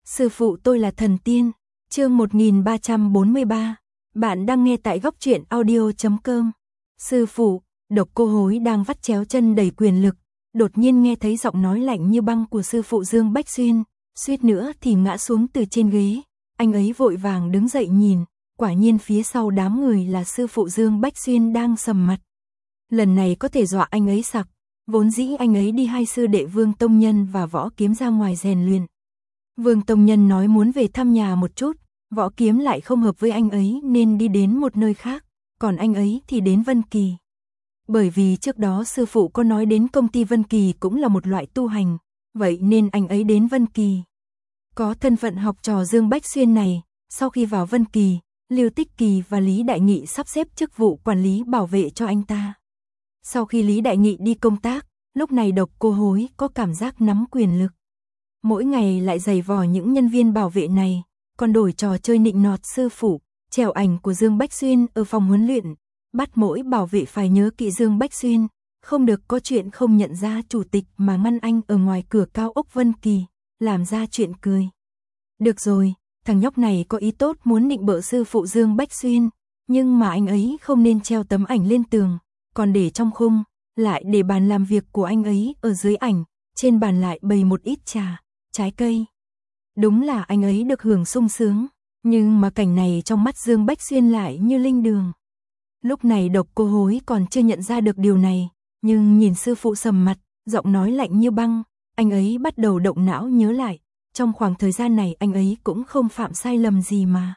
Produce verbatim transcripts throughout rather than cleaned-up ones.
Sư phụ tôi là thần tiên. Chương một nghìn ba trăm bốn mươi ba. Bạn đang nghe tại góc truyện audio chấm com. Sư phụ, Độc Cô Hối đang vắt chéo chân đầy quyền lực, đột nhiên nghe thấy giọng nói lạnh như băng của sư phụ Dương Bách Xuyên, suýt nữa thì ngã xuống từ trên ghế. Anh ấy vội vàng đứng dậy nhìn, quả nhiên phía sau đám người là sư phụ Dương Bách Xuyên đang sầm mặt. Lần này có thể dọa anh ấy sặc, vốn dĩ anh ấy đi hai sư đệ Vương Tông Nhân và Võ Kiếm ra ngoài rèn luyện. Vương Tông Nhân nói muốn về thăm nhà một chút, Võ Kiếm lại không hợp với anh ấy nên đi đến một nơi khác, còn anh ấy thì đến Vân Kỳ. Bởi vì trước đó sư phụ có nói đến công ty Vân Kỳ cũng là một loại tu hành, vậy nên anh ấy đến Vân Kỳ. Có thân phận học trò Dương Bách Xuyên này, sau khi vào Vân Kỳ, Lưu Tích Kỳ và Lý Đại Nghị sắp xếp chức vụ quản lý bảo vệ cho anh ta. Sau khi Lý Đại Nghị đi công tác, lúc này Độc Cô Hối có cảm giác nắm quyền lực. Mỗi ngày lại giày vò những nhân viên bảo vệ này, còn đổi trò chơi nịnh nọt sư phụ, treo ảnh của Dương Bách Xuyên ở phòng huấn luyện, bắt mỗi bảo vệ phải nhớ kỹ Dương Bách Xuyên, không được có chuyện không nhận ra chủ tịch mà ngăn anh ở ngoài cửa cao ốc Vân Kỳ, làm ra chuyện cười. Được rồi, thằng nhóc này có ý tốt muốn nịnh bợ sư phụ Dương Bách Xuyên, nhưng mà anh ấy không nên treo tấm ảnh lên tường, còn để trong khung, lại để bàn làm việc của anh ấy ở dưới ảnh, trên bàn lại bày một ít trà, trái cây. Đúng là anh ấy được hưởng sung sướng, nhưng mà cảnh này trong mắt Dương Bách Xuyên lại như linh đường. Lúc này Độc Cô Hối còn chưa nhận ra được điều này, nhưng nhìn sư phụ sầm mặt, giọng nói lạnh như băng, anh ấy bắt đầu động não nhớ lại, trong khoảng thời gian này anh ấy cũng không phạm sai lầm gì mà.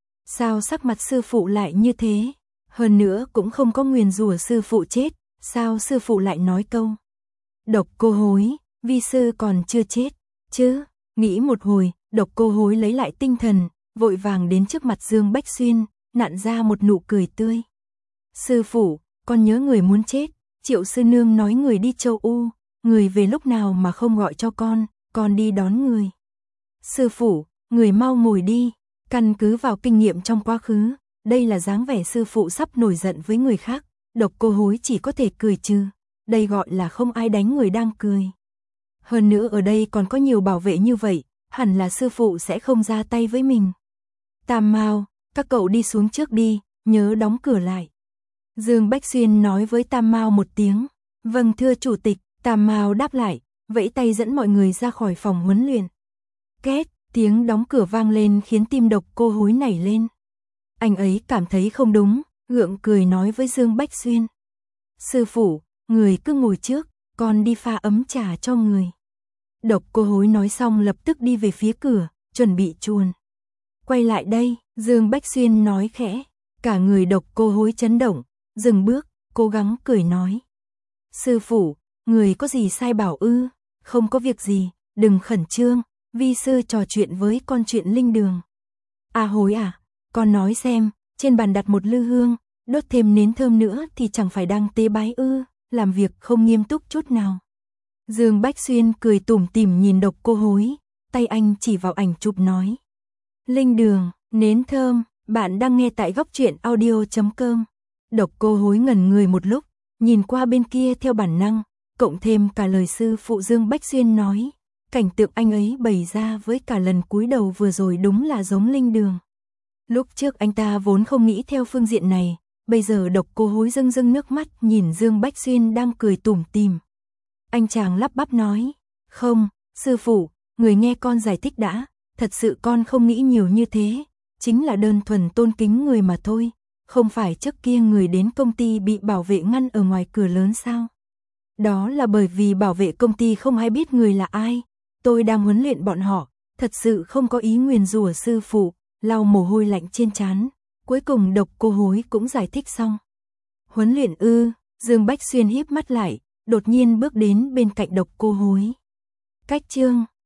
Sao sắc mặt sư phụ lại như thế? Hơn nữa cũng không có nguyền rủa sư phụ chết, sao sư phụ lại nói câu Độc Cô Hối, vi sư còn chưa chết, chứ? Nghĩ một hồi, Độc Cô Hối lấy lại tinh thần, vội vàng đến trước mặt Dương Bách Xuyên, nặn ra một nụ cười tươi. Sư phụ, con nhớ người muốn chết, Triệu sư nương nói người đi châu U, người về lúc nào mà không gọi cho con, con đi đón người. Sư phụ, người mau ngồi đi, căn cứ vào kinh nghiệm trong quá khứ, đây là dáng vẻ sư phụ sắp nổi giận với người khác, Độc Cô Hối chỉ có thể cười trừ, đây gọi là không ai đánh người đang cười. Hơn nữa ở đây còn có nhiều bảo vệ như vậy, hẳn là sư phụ sẽ không ra tay với mình. Tam Mao, các cậu đi xuống trước đi, nhớ đóng cửa lại. Dương Bách Xuyên nói với Tam Mao một tiếng, vâng thưa chủ tịch. Tam Mao đáp lại, vẫy tay dẫn mọi người ra khỏi phòng huấn luyện. Két, tiếng đóng cửa vang lên khiến tim Độc Cô Hối nảy lên. Anh ấy cảm thấy không đúng, gượng cười nói với Dương Bách Xuyên. Sư phụ, người cứ ngồi trước, con đi pha ấm trà cho người. Độc Cô Hối nói xong lập tức đi về phía cửa, chuẩn bị chuồn. Quay lại đây, Dương Bách Xuyên nói khẽ. Cả người Độc Cô Hối chấn động, dừng bước, cố gắng cười nói. Sư phụ, người có gì sai bảo ư? Không có việc gì, đừng khẩn trương, vi sư trò chuyện với con chuyện linh đường. À Hối à, con nói xem, trên bàn đặt một lư hương, đốt thêm nến thơm nữa thì chẳng phải đang tế bái ư, làm việc không nghiêm túc chút nào. Dương Bách Xuyên cười tủm tỉm nhìn Độc Cô Hối, tay anh chỉ vào ảnh chụp nói. Linh đường, nến thơm, bạn đang nghe tại góc truyện audio chấm com. Độc Cô Hối ngẩn người một lúc, nhìn qua bên kia theo bản năng, cộng thêm cả lời sư phụ Dương Bách Xuyên nói, cảnh tượng anh ấy bày ra với cả lần cúi đầu vừa rồi đúng là giống linh đường. Lúc trước anh ta vốn không nghĩ theo phương diện này, bây giờ Độc Cô Hối rưng rưng nước mắt nhìn Dương Bách Xuyên đang cười tủm tỉm. Anh chàng lắp bắp nói, không, sư phụ, người nghe con giải thích đã, thật sự con không nghĩ nhiều như thế, chính là đơn thuần tôn kính người mà thôi, không phải trước kia người đến công ty bị bảo vệ ngăn ở ngoài cửa lớn sao? Đó là bởi vì bảo vệ công ty không ai biết người là ai, tôi đang huấn luyện bọn họ, thật sự không có ý nguyền rủa sư phụ, lau mồ hôi lạnh trên trán, cuối cùng Độc Cô Hối cũng giải thích xong. Huấn luyện ư? Dương Bách Xuyên híp mắt lại, đột nhiên bước đến bên cạnh Độc Cô Hối. Cách chương